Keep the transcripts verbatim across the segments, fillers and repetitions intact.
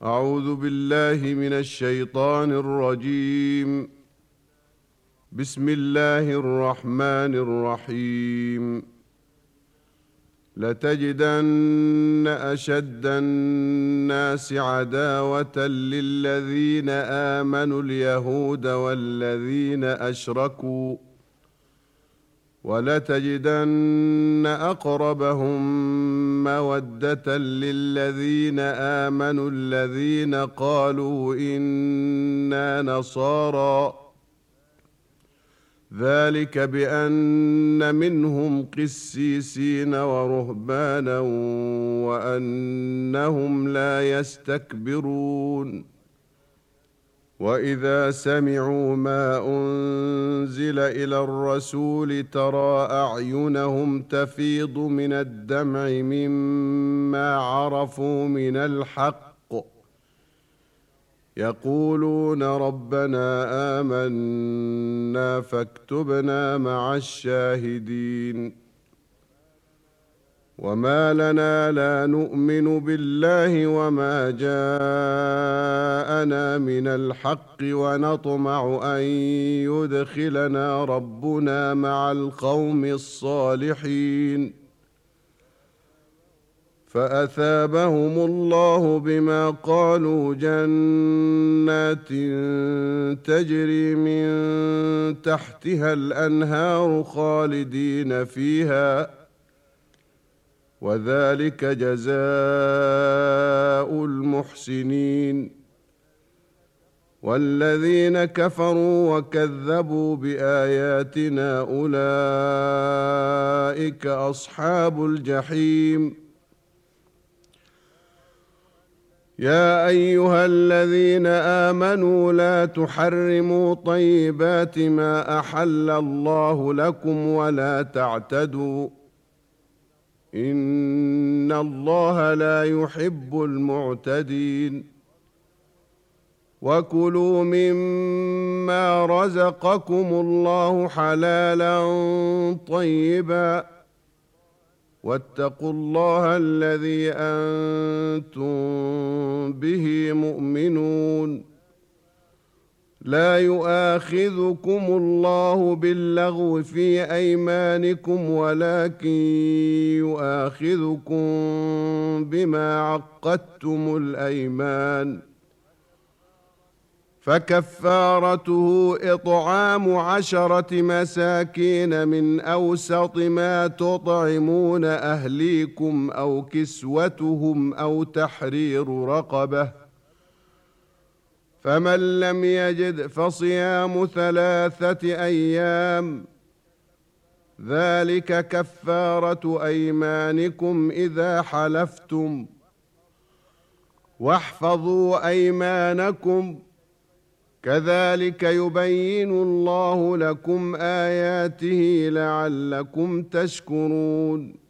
أعوذ بالله من الشيطان الرجيم. بسم الله الرحمن الرحيم. لتجدن أشد الناس عداوة للذين آمنوا اليهود والذين أشركوا، ولتجدن أقربهم مودة للذين آمنوا الذين قالوا إنا نصارى، ذلك بأن منهم قسيسين ورهبانا وأنهم لا يستكبرون. وإذا سمعوا ما أنزل إلى الرسول ترى أعينهم تفيض من الدمع مما عرفوا من الحق، يقولون ربنا آمنا فاكتبنا مع الشاهدين. وما لنا لا نؤمن بالله وما جاءنا من الحق ونطمع أن يدخلنا ربنا مع القوم الصالحين، فأثابهم الله بما قالوا جنات تجري من تحتها الأنهار خالدين فيها، وذلك جزاء المحسنين. والذين كفروا وكذبوا بآياتنا أولئك أصحاب الجحيم. يا أيها الذين آمنوا لا تحرموا طيبات ما أحل الله لكم ولا تعتدوا، إن الله لا يحب المعتدين. وكلوا مما رزقكم الله حلالا طيبا، واتقوا الله الذي أنتم به مؤمنون. لا يؤاخذكم الله باللغو في أيمانكم ولكن يؤاخذكم بما عقدتم الأيمان، فكفارته إطعام عشرة مساكين من أوسط ما تطعمون أهليكم أو كسوتهم أو تحرير رقبة، فمن لم يجد فصيام ثلاثة أيام، ذلك كفارة أيمانكم إذا حلفتم، واحفظوا أيمانكم، كذلك يبين الله لكم آياته لعلكم تشكرون.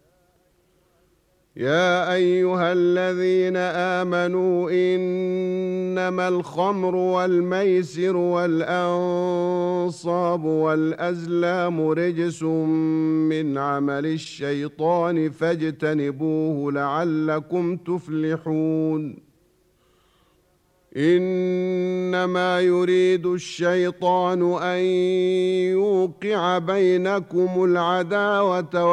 يا أيها الذين آمنوا إنما الخمر والميسر والأنصاب والأزلام رجس من عمل الشيطان فاجتنبوه لعلكم تفلحون. إنما يريد الشيطان أن يوقع بينكم العداوة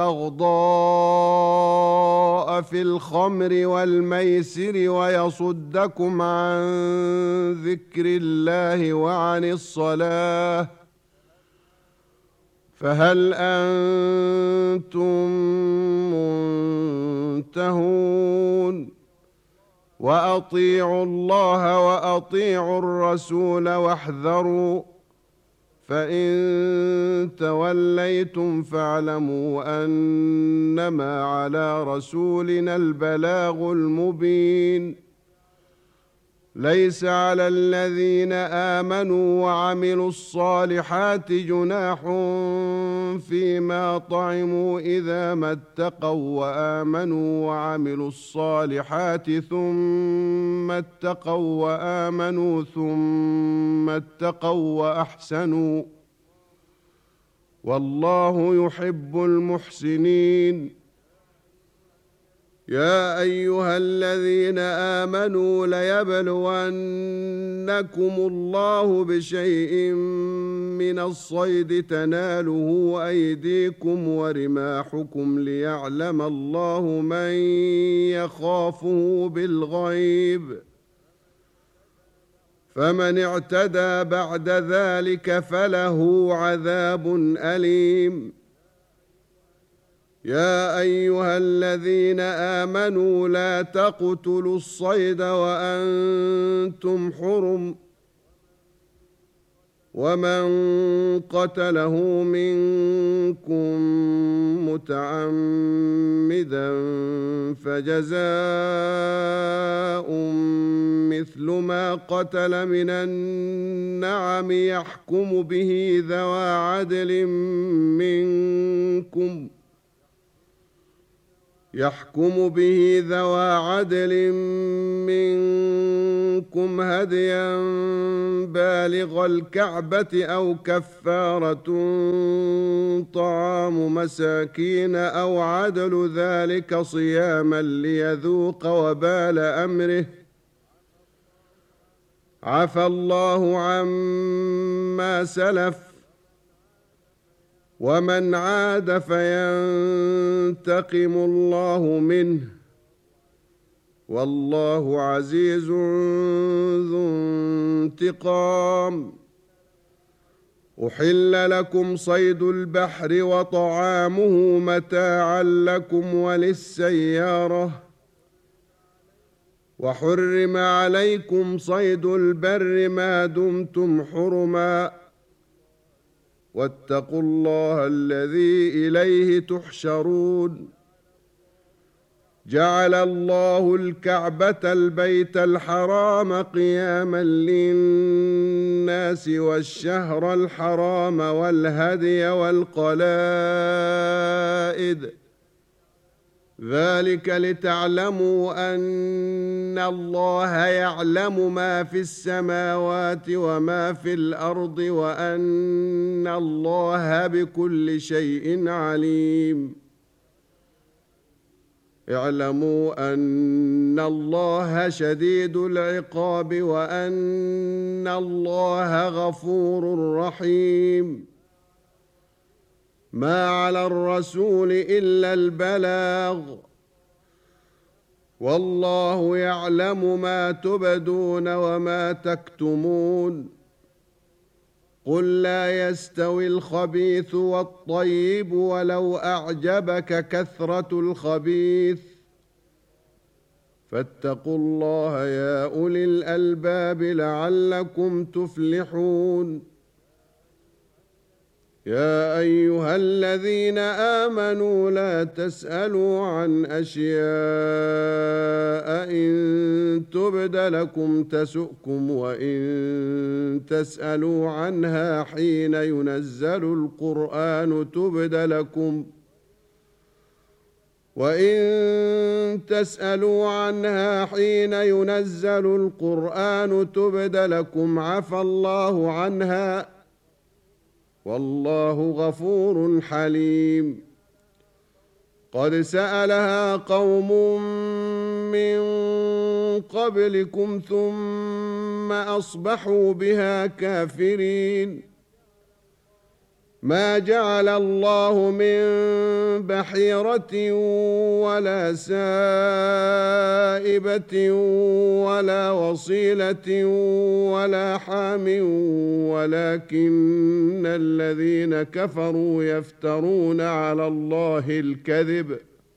والبغضاء في الخمر والميسر ويصدكم عن ذكر الله وعن الصلاة، فهل أنتم منتهون؟ وأطيعوا الله وأطيعوا الرسول واحذروا، فإن توليتم فاعلموا أنما على رسولنا البلاغ المبين. ليس على الذين آمنوا وعملوا الصالحات جناح فيما طعموا إذا ما اتقوا وآمنوا وعملوا الصالحات ثم اتقوا وآمنوا ثم اتقوا وأحسنوا، والله يحب المحسنين. يا أيها الذين آمنوا ليبلونكم الله بشيء من الصيد تناله أيديكم ورماحكم ليعلم الله من يخافه بالغيب، فمن اعتدى بعد ذلك فله عذاب أليم. يا أيها الذين آمنوا لا تقتلوا الصيد وأنتم حرم، ومن قتله منكم متعمدا فجزاء مثل ما قتل من النعم يحكم به ذوى عدل منكم يحكم به ذوى عدل منكم هديا بالغ الكعبة أو كفارة طعام مساكين أو عدل ذلك صياما ليذوق وبال أمره، عفى الله عما سلف، ومن عاد فينتقم الله منه، والله عزيز ذو انتقام. أحل لكم صيد البحر وطعامه متاعا لكم وللسيارة، وحرم عليكم صيد البر ما دمتم حرما، واتقوا الله الذي إليه تحشرون. جعل الله الكعبة البيت الحرام قياما للناس والشهر الحرام والهدي والقلائد، ذلك لتعلموا أن الله يعلم ما في السماوات وما في الأرض وأن الله بكل شيء عليم. اعلموا أن الله شديد العقاب وأن الله غفور رحيم. ما على الرسول إلا البلاغ، والله يعلم ما تبدون وما تكتمون. قل لا يستوي الخبيث والطيب ولو أعجبك كثرة الخبيث، فاتقوا الله يا أولي الألباب لعلكم تفلحون. يا أيها الذين آمنوا لا تسألوا عن أشياء إن تبد لكم تسؤكم، وإن تسألوا عنها حين ينزل القرآن تبد لكم وإن تسألوا عنها حين ينزل القرآن تبد لكم عفى الله عنها، والله غفور حليم. قد سألها قوم من قبلكم ثم أصبحوا بها كافرين. ما جعل الله من بحيرة ولا سائبة ولا وصيلة ولا حام، ولكن الذين كفروا يفترون على الله الكذب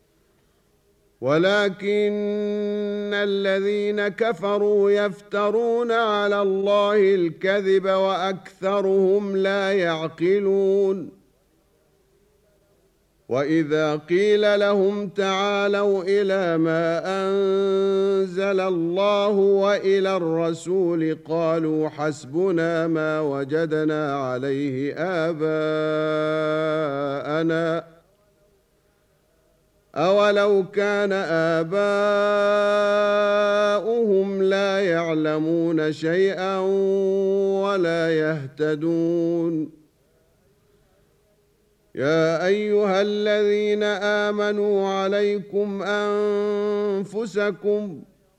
ولكن الذين كفروا يفترون على الله الكذب وأكثرهم لا يعقلون. وإذا قيل لهم تعالوا إلى ما أنزل الله وإلى الرسول قالوا حسبنا ما وجدنا عليه آباءنا أولو كان آباؤهم لا يعلمون شيئا ولا يهتدون. يا أيها الذين آمنوا عليكم أنفسكم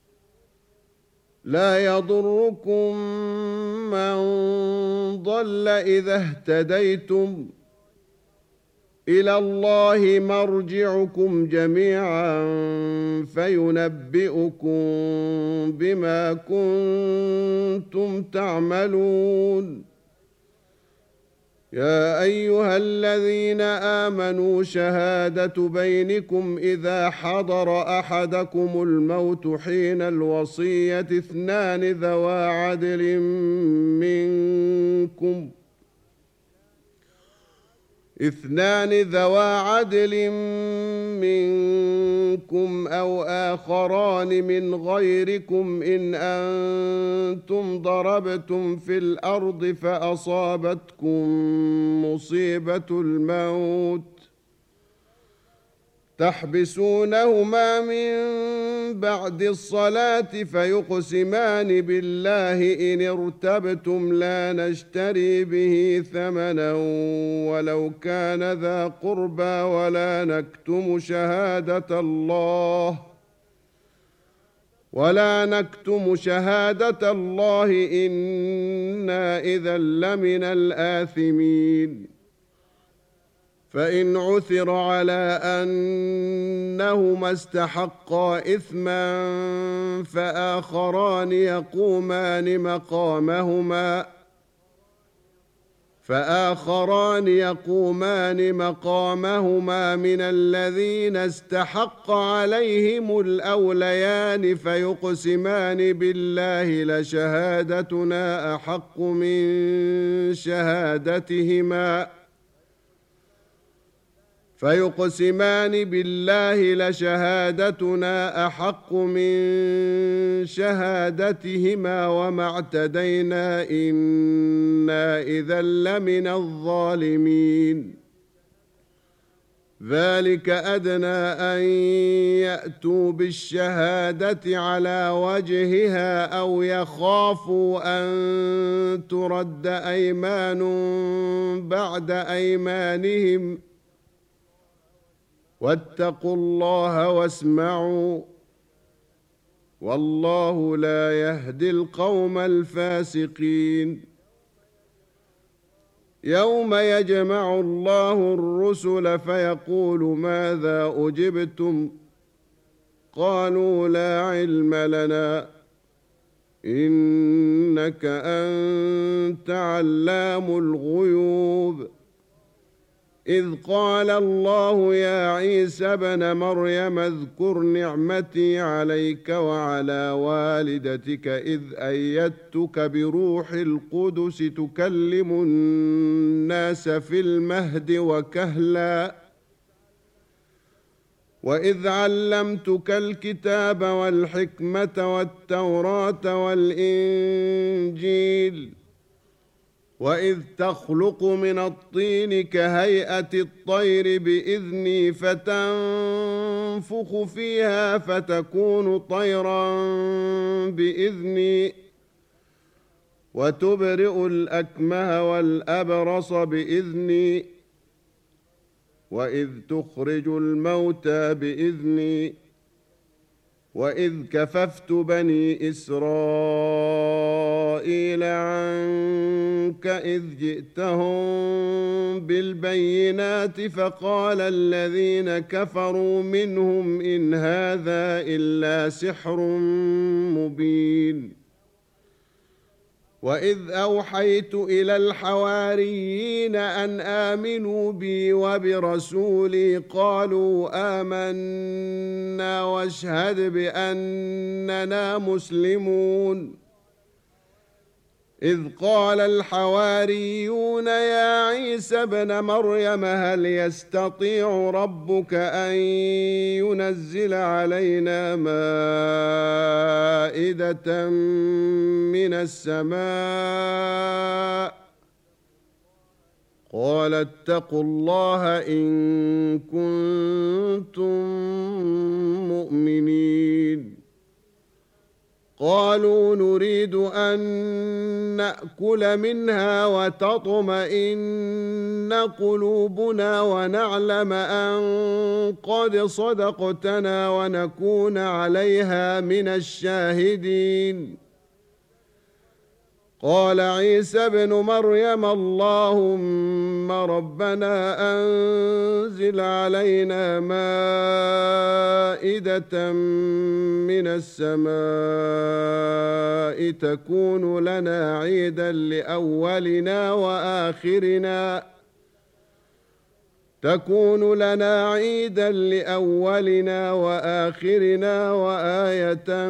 لا يضركم من ضل إذا اهتديتم إلى الله مرجعكم جميعا فينبئكم بما كنتم تعملون يا أيها الذين آمنوا شهادة بينكم إذا حضر أحدكم الموت حين الوصية اثنان ذوى عدل منكم اثنان ذوى عدل منكم أو آخران من غيركم إن أنتم ضربتم في الأرض فأصابتكم مصيبة الموت تحبسونهما من بعد الصلاة فيقسمان بالله إن ارتبتم لا نشتري به ثمنا ولو كان ذا قربى ولا نكتم شهادة الله ولا نكتم شهادة الله إنا إذا لمن الآثمين فإن عثر على أنهما استحقا إثما فآخران يقومان مقامهما فآخران يقومان مقامهما من الذين استحق عليهم الأوليان فيقسمان بالله لشهادتنا أحق من شهادتهما فيقسمان بالله لشهادتنا أحق من شهادتهما وما اعتدينا إنا إذا لمن الظالمين ذلك أدنى أن يأتوا بالشهادة على وجهها أو يخافوا أن ترد أيمان بعد أيمانهم واتقوا الله واسمعوا والله لا يهدي القوم الفاسقين يوم يجمع الله الرسل فيقول ماذا أجبتم قالوا لا علم لنا إنك أنت علام الغيوب إذ قال الله يا عيسى ابن مريم اذكر نعمتي عليك وعلى والدتك إذ أيدتك بروح القدس تكلم الناس في المهد وكهلا وإذ علمتك الكتاب والحكمة والتوراة والإنجيل وإذ تخلق من الطين كهيئة الطير بإذني فتنفخ فيها فتكون طيرا بإذني وتبرئ الأكمه والأبرص بإذني وإذ تخرج الموتى بإذني وإذ كففت بني إسرائيل عنك إذ جئتهم بالبينات فقال الذين كفروا منهم إن هذا إلا سحر مبين وإذ أوحيت إلى الحواريين أن آمنوا بي وبرسولي قالوا آمنا واشهد بأننا مسلمون إذ قال الحواريون يا عيسى ابن مريم هل يستطيع ربك أن ينزل علينا مائدة من السماء قال اتقوا الله إن كنتم مؤمنين قالوا نريد أن نأكل منها وتطمئن قلوبنا ونعلم أن قد صدقتنا ونكون عليها من الشاهدين. قال عيسى ابن مريم اللهم ربنا أنزل علينا مائدة من السماء تكون لنا عيدا لأولنا وآخرنا تكون لنا عيدا لأولنا وآخرنا وآية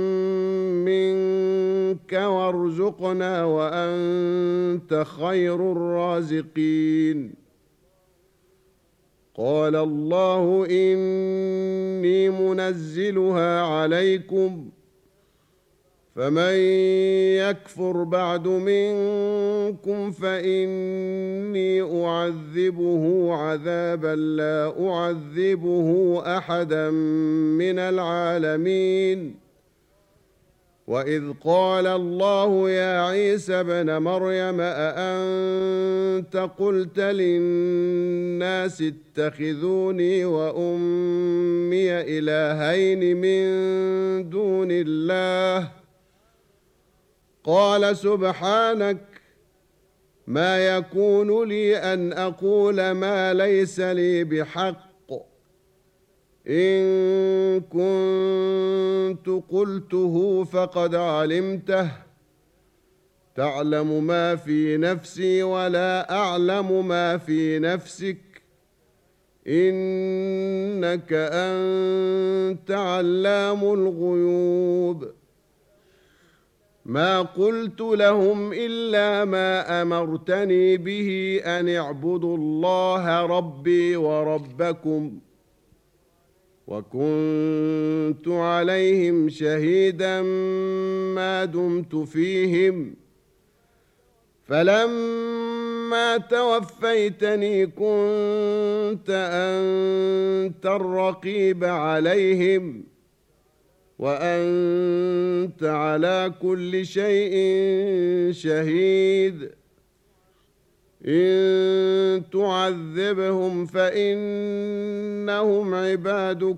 منك وارزقنا وأنت خير الرازقين. قال الله إني منزلها عليكم فمن يكفر بعد منكم فإني أعذبه عذابا لا أعذبه أحدا من العالمين. وإذ قال الله يا عيسى ابن مريم أأنت قلت للناس اتخذوني وأمي إلهين من دون الله قال سبحانك ما يكون لي أن أقول ما ليس لي بحق إن كنت قلته فقد علمته تعلم ما في نفسي ولا أعلم ما في نفسك إنك أنت علام الغيوب. ما قلت لهم إلا ما أمرتني به أن اعبدوا الله ربي وربكم وكنت عليهم شهيدا ما دمت فيهم فلما توفيتني كنت أنت الرقيب عليهم وأنت على كل شيء شهيد. إن تعذبهم فإنهم عبادك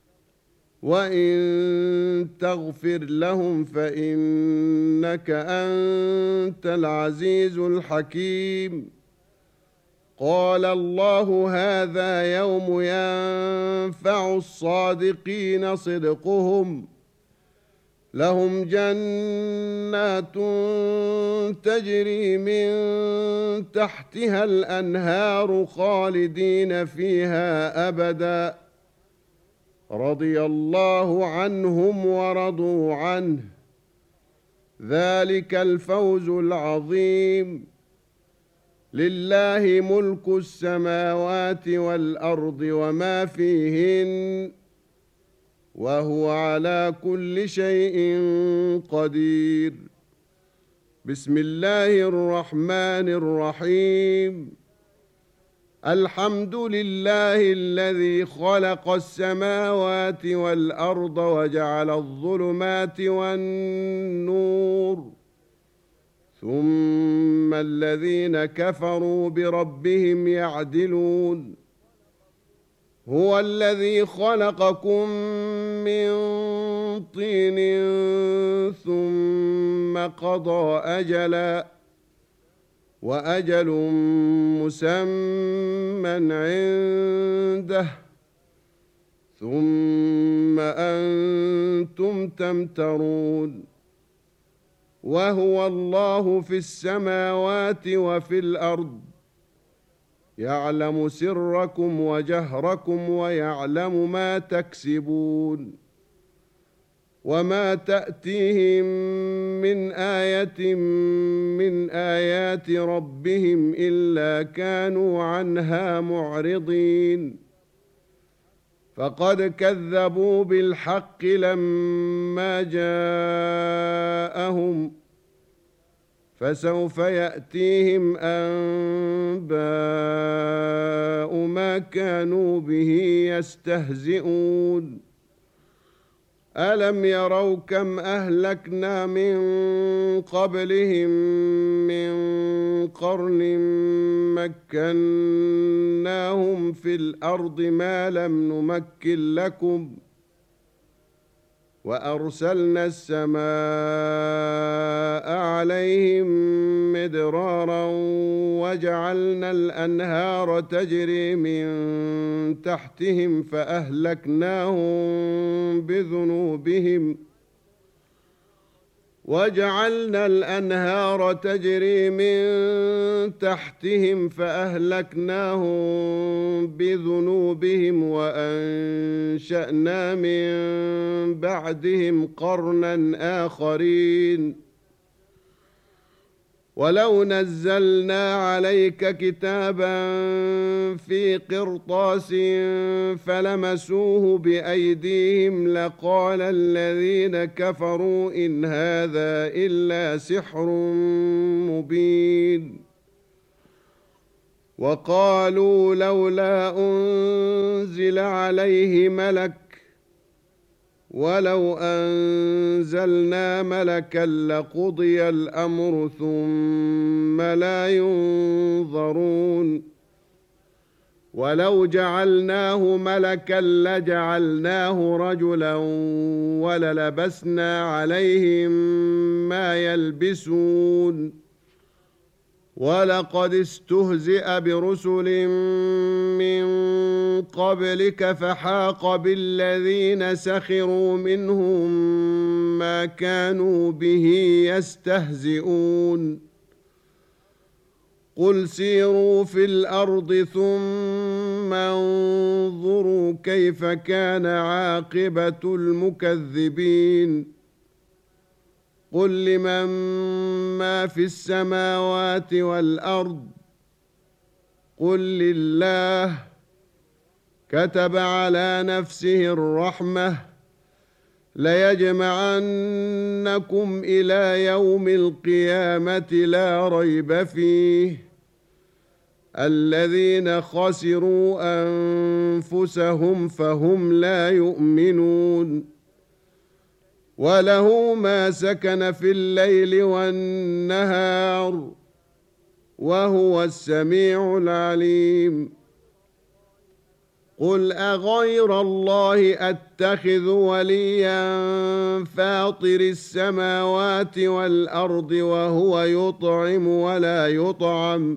وإن تغفر لهم فإنك أنت العزيز الحكيم. قال الله هذا يوم ينفع الصادقين صدقهم لهم جنات تجري من تحتها الأنهار خالدين فيها أبدا رضي الله عنهم ورضوا عنه ذلك الفوز العظيم. لله ملك السماوات والأرض وما فيهن وهو على كل شيء قدير. بسم الله الرحمن الرحيم. الحمد لله الذي خلق السماوات والأرض وجعل الظلمات والنور ثم الذين كفروا بربهم يعدلون. هو الذي خلقكم من طين ثم قضى أجلا وأجل مسمى عنده ثم أنتم تمترون. وهو الله في السماوات وفي الأرض يعلم سركم وجهركم ويعلم ما تكسبون. وما تأتيهم من آية من آيات ربهم إلا كانوا عنها معرضين. فقد كذبوا بالحق لما جاءهم فسوف يأتيهم أنباء ما كانوا به يستهزئون. ألم يروا كم أهلكنا من قبلهم من قرن مكناهم في الأرض ما لم نمكن لكم وأرسلنا السماء عليهم مدرارا وجعلنا الأنهار تجري من تحتهم فأهلكناهم بذنوبهم وجعلنا الأنهار تجري من تحتهم فأهلكناهم بذنوبهم وأنشأنا من بعدهم قرنا آخرين ولو نزلنا عليك كتابا في قرطاس فلمسوه بأيديهم لقال الذين كفروا إن هذا إلا سحر مبين وقالوا لولا أنزل عليه ملك ولو أنزلنا ملكا لقضي الأمر ثم لا ينظرون ولو جعلناه ملكا لجعلناه رجلا وللبسنا عليهم ما يلبسون ولقد استهزئ برسل من قبلك فحاق بالذين سخروا منهم ما كانوا به يستهزئون قل سيروا في الأرض ثم انظروا كيف كان عاقبة المكذبين قل لمن ما في السماوات والأرض قل لله كتب على نفسه الرحمة ليجمعنكم إلى يوم القيامة لا ريب فيه الذين خسروا أنفسهم فهم لا يؤمنون وله ما سكن في الليل والنهار وهو السميع العليم قل أغير الله أتخذ وليا فاطر السماوات والأرض وهو يطعم ولا يطعم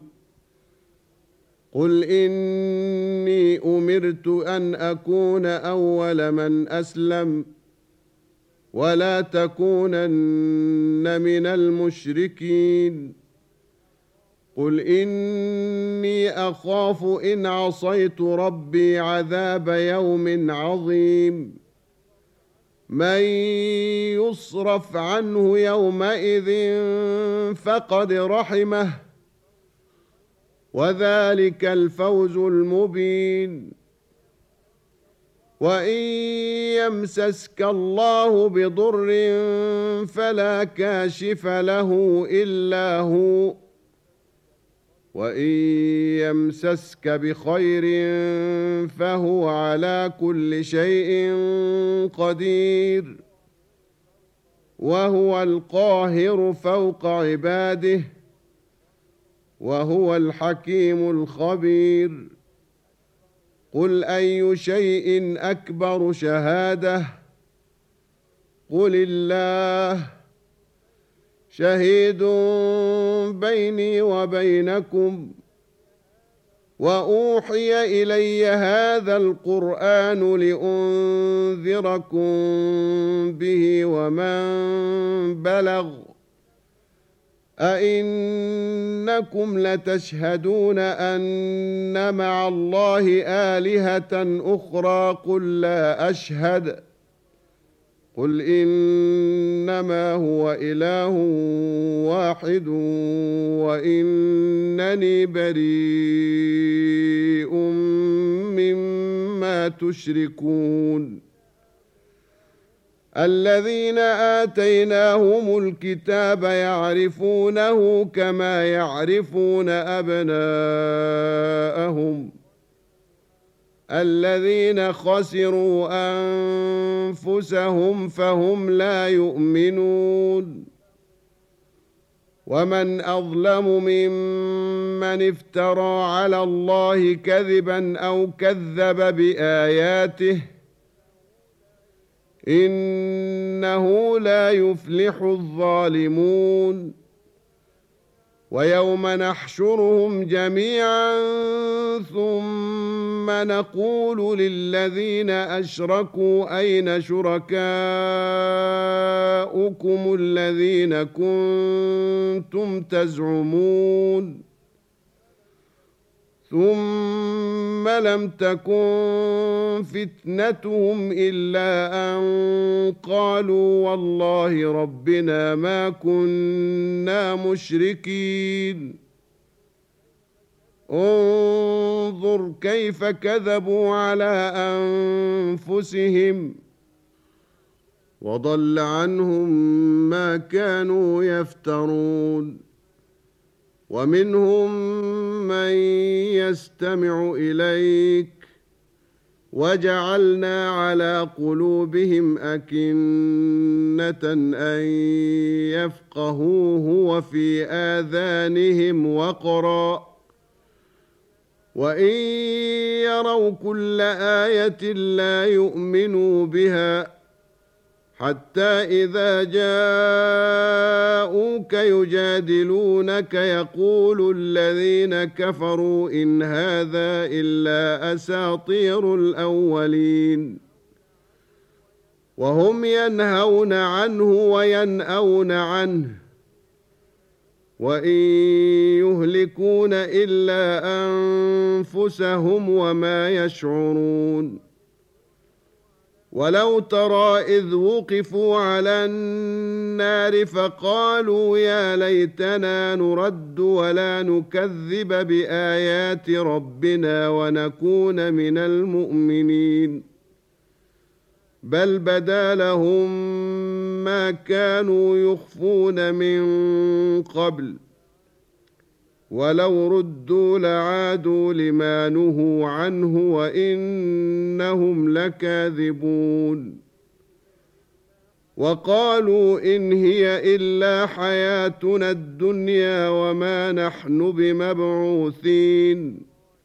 قل إني أمرت أن أكون أول من أسلم ولا تكونن من المشركين قل إني أخاف إن عصيت ربي عذاب يوم عظيم من يصرف عنه يومئذ فقد رحمه وذلك الفوز المبين وإن يمسسك الله بضر فلا كاشف له إلا هو وإن يمسسك بخير فهو على كل شيء قدير وهو القاهر فوق عباده وهو الحكيم الخبير قل أي شيء أكبر شهادة قل الله شهيد بيني وبينكم وأوحي إلي هذا القرآن لأنذركم به ومن بلغ أئنكم لتشهدون أن مع الله آلهة أخرى قل لا أشهد قل إنما هو إله واحد وإنني بريء مما تشركون الذين آتيناهم الكتاب يعرفونه كما يعرفون أبناءهم الذين خسروا أنفسهم فهم لا يؤمنون ومن أظلم ممن افترى على الله كذبا أو كذب بآياته إنه لا يفلح الظالمون ويوم نحشرهم جميعا ثم نقول للذين أشركوا أين شركاؤكم الذين كنتم تزعمون ثم لم تكن فتنتهم إلا أن قالوا والله ربنا ما كنا مشركين انظر كيف كذبوا على أنفسهم وضل عنهم ما كانوا يفترون ومنهم من يستمع إليك وجعلنا على قلوبهم أكنة أن يفقهوه وفي آذانهم وقرا وإن يروا كل آية لا يؤمنوا بها حتى إذا جاءوك يجادلونك يقول الذين كفروا إن هذا إلا أساطير الأولين وهم ينهون عنه وينأون عنه وإن يهلكون إلا أنفسهم وما يشعرون ولو ترى إذ وقفوا على النار فقالوا يا ليتنا نرد ولا نكذب بآيات ربنا ونكون من المؤمنين بل بدا لهم ما كانوا يخفون من قبل ولو ردوا لعادوا لما نهوا عنه وإنهم لكاذبون وقالوا إن هي إلا حياتنا الدنيا وما نحن بمبعوثين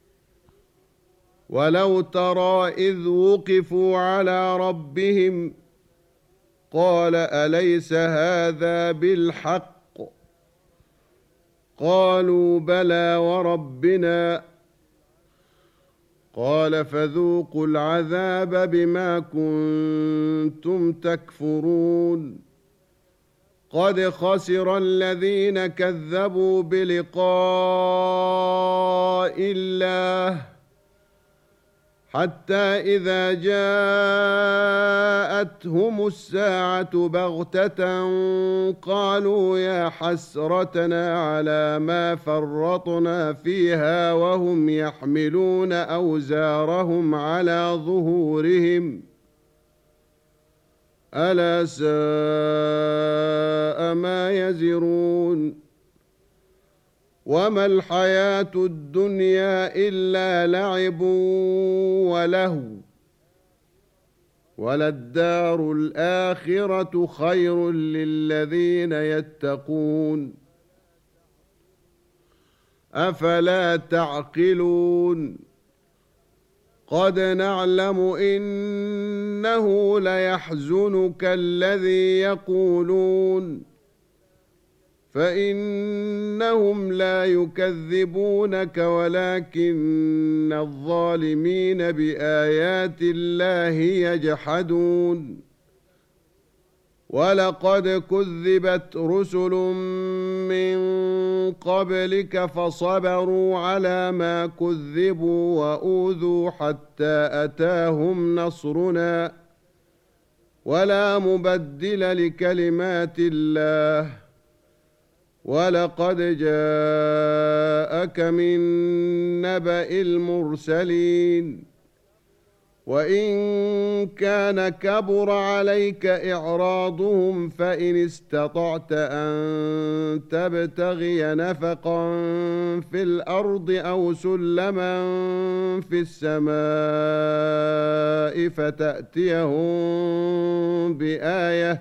ولو ترى إذ وقفوا على ربهم قال أليس هذا بالحق قالوا بلى وربنا قال فذوقوا العذاب بما كنتم تكفرون قد خسر الذين كذبوا بلقاء الله حتى إذا جاءتهم الساعة بغتة قالوا يا حسرتنا على ما فرطنا فيها وهم يحملون أوزارهم على ظهورهم ألا ساء ما يزرون وما الحياة الدنيا إلا لعب ولهو وللدار الآخرة خير للذين يتقون أفلا تعقلون قد نعلم إنه ليحزنك الذي يقولون فإنهم لا يكذبونك ولكن الظالمين بآيات الله يجحدون ولقد كذبت رسل من قبلك فصبروا على ما كذبوا وأوذوا حتى أتاهم نصرنا ولا مبدل لكلمات الله ولقد جاءك من نبأ المرسلين وإن كان كبر عليك إعراضهم فإن استطعت أن تبتغي نفقا في الأرض أو سلما في السماء فتأتيهم بآية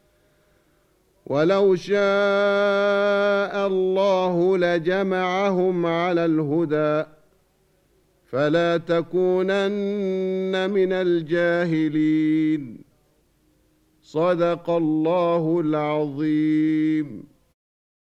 ولو شاء الله لجمعهم على الهدى فلا تكونن من الجاهلين. صدق الله العظيم.